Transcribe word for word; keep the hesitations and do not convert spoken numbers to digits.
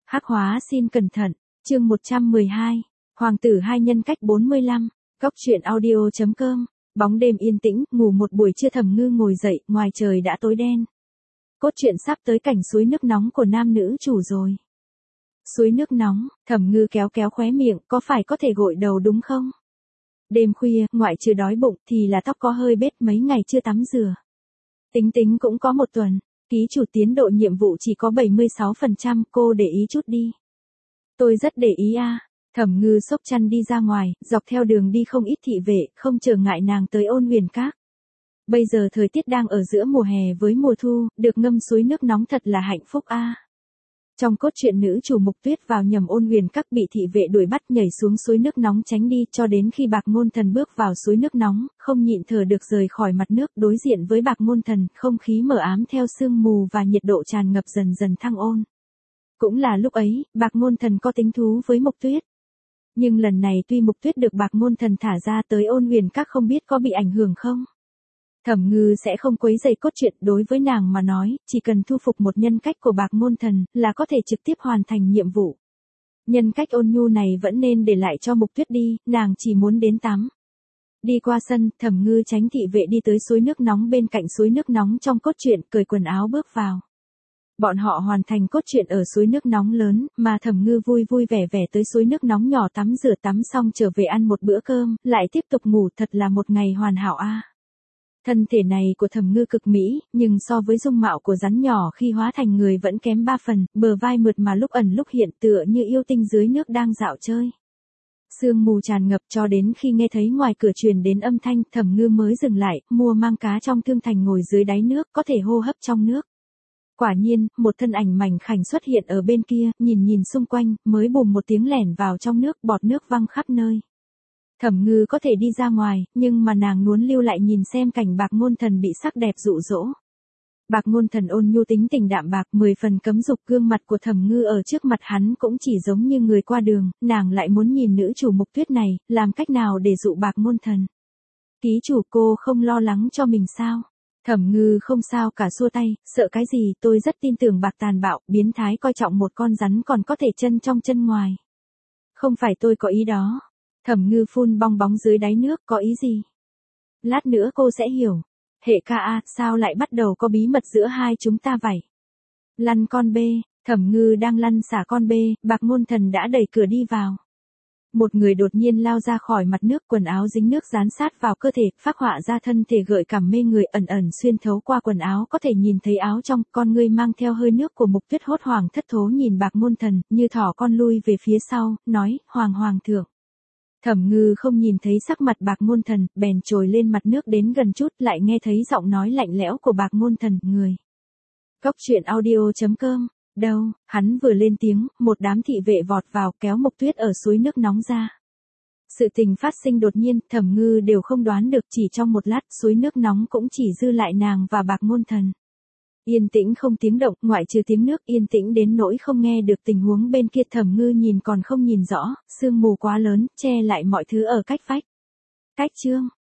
Hắc hóa xin cẩn thận, chương một trăm mười hai, Hoàng tử hai nhân cách bốn mươi lăm, Cóc truyện audio chấm com, bóng đêm yên tĩnh, ngủ một buổi trưa Thẩm Ngư ngồi dậy, ngoài trời đã tối đen. Cốt truyện sắp tới cảnh suối nước nóng của nam nữ chủ rồi. Suối nước nóng, Thẩm Ngư kéo kéo khóe miệng, có phải có thể gội đầu đúng không? Đêm khuya, ngoại trừ đói bụng thì là tóc có hơi bết, mấy ngày chưa tắm rửa. Tính tính cũng có một tuần, ký chủ tiến độ nhiệm vụ chỉ có bảy mươi sáu phần trăm, cô để ý chút đi. Tôi rất để ý a. À. Thẩm Ngư xốc chăn đi ra ngoài, dọc theo đường đi không ít thị vệ, không trở ngại nàng tới Ôn Huyền Các. Bây giờ thời tiết đang ở giữa mùa hè với mùa thu, được ngâm suối nước nóng thật là hạnh phúc a. À. Trong cốt truyện nữ chủ Mục Tuyết vào nhầm Ôn Huyền Các bị thị vệ đuổi bắt nhảy xuống suối nước nóng tránh đi cho đến khi Bạc Ngôn Thần bước vào suối nước nóng, không nhịn thở được rời khỏi mặt nước đối diện với Bạc Ngôn Thần, không khí mờ ám theo sương mù và nhiệt độ tràn ngập dần dần thăng ôn. Cũng là lúc ấy, Bạc Ngôn Thần có tính thú với Mục Tuyết. Nhưng lần này tuy Mục Tuyết được Bạc Ngôn Thần thả ra tới Ôn Huyền Các không biết có bị ảnh hưởng không? Thẩm Ngư sẽ không quấy rầy cốt truyện, đối với nàng mà nói, chỉ cần thu phục một nhân cách của Bạc Ngôn Thần là có thể trực tiếp hoàn thành nhiệm vụ. Nhân cách ôn nhu này vẫn nên để lại cho Mục Tuyết đi, nàng chỉ muốn đến tắm. Đi qua sân, Thẩm Ngư tránh thị vệ đi tới suối nước nóng bên cạnh suối nước nóng trong cốt truyện, cởi quần áo bước vào. Bọn họ hoàn thành cốt truyện ở suối nước nóng lớn, mà Thẩm Ngư vui vui vẻ vẻ tới suối nước nóng nhỏ tắm rửa tắm xong trở về ăn một bữa cơm, lại tiếp tục ngủ, thật là một ngày hoàn hảo a. À. Thân thể này của Thẩm Ngư cực mỹ, nhưng so với dung mạo của rắn nhỏ khi hóa thành người vẫn kém ba phần, bờ vai mượt mà lúc ẩn lúc hiện tựa như yêu tinh dưới nước đang dạo chơi. Sương mù tràn ngập cho đến khi nghe thấy ngoài cửa truyền đến âm thanh, Thẩm Ngư mới dừng lại, mua mang cá trong thương thành ngồi dưới đáy nước, có thể hô hấp trong nước. Quả nhiên, một thân ảnh mảnh khảnh xuất hiện ở bên kia, nhìn nhìn xung quanh, mới bùm một tiếng lẻn vào trong nước, bọt nước văng khắp nơi. Thẩm Ngư có thể đi ra ngoài, nhưng mà nàng muốn lưu lại nhìn xem cảnh Bạc Ngôn Thần bị sắc đẹp dụ dỗ. Bạc Ngôn Thần ôn nhu tính tình đạm bạc, mười phần cấm dục, gương mặt của Thẩm Ngư ở trước mặt hắn cũng chỉ giống như người qua đường, nàng lại muốn nhìn nữ chủ Mục Tuyết này, làm cách nào để dụ Bạc Ngôn Thần. Ký chủ, cô không lo lắng cho mình sao? Thẩm Ngư không sao cả, xua tay, sợ cái gì, tôi rất tin tưởng Bạc tàn bạo, biến thái coi trọng một con rắn còn có thể chân trong chân ngoài. Không phải tôi có ý đó. Thẩm Ngư phun bong bóng dưới đáy nước, có ý gì? Lát nữa cô sẽ hiểu. Hệ ca a, sao lại bắt đầu có bí mật giữa hai chúng ta vậy? Lăn con bê, Thẩm Ngư đang lăn xả con bê, Bạc Ngôn Thần đã đẩy cửa đi vào. Một người đột nhiên lao ra khỏi mặt nước, quần áo dính nước dán sát vào cơ thể, phác họa ra thân thể gợi cảm mê người, ẩn ẩn xuyên thấu qua quần áo có thể nhìn thấy áo trong, con ngươi mang theo hơi nước của Mục Tuyết hốt hoảng thất thố nhìn Bạc Ngôn Thần, như thỏ con lui về phía sau, nói, Hoàng Hoàng thượng. Thẩm Ngư không nhìn thấy sắc mặt Bạc Ngôn Thần, bèn trồi lên mặt nước đến gần chút, lại nghe thấy giọng nói lạnh lẽo của Bạc Ngôn Thần, người. Cóc truyện audio chấm com, đâu, hắn vừa lên tiếng, một đám thị vệ vọt vào kéo Mục Tuyết ở suối nước nóng ra. Sự tình phát sinh đột nhiên, Thẩm Ngư đều không đoán được, chỉ trong một lát, suối nước nóng cũng chỉ dư lại nàng và Bạc Ngôn Thần. Yên tĩnh không tiếng động, ngoại trừ tiếng nước, yên tĩnh đến nỗi không nghe được tình huống bên kia. Thẩm Ngư nhìn còn không nhìn rõ, sương mù quá lớn, che lại mọi thứ ở cách vách. Cách chương,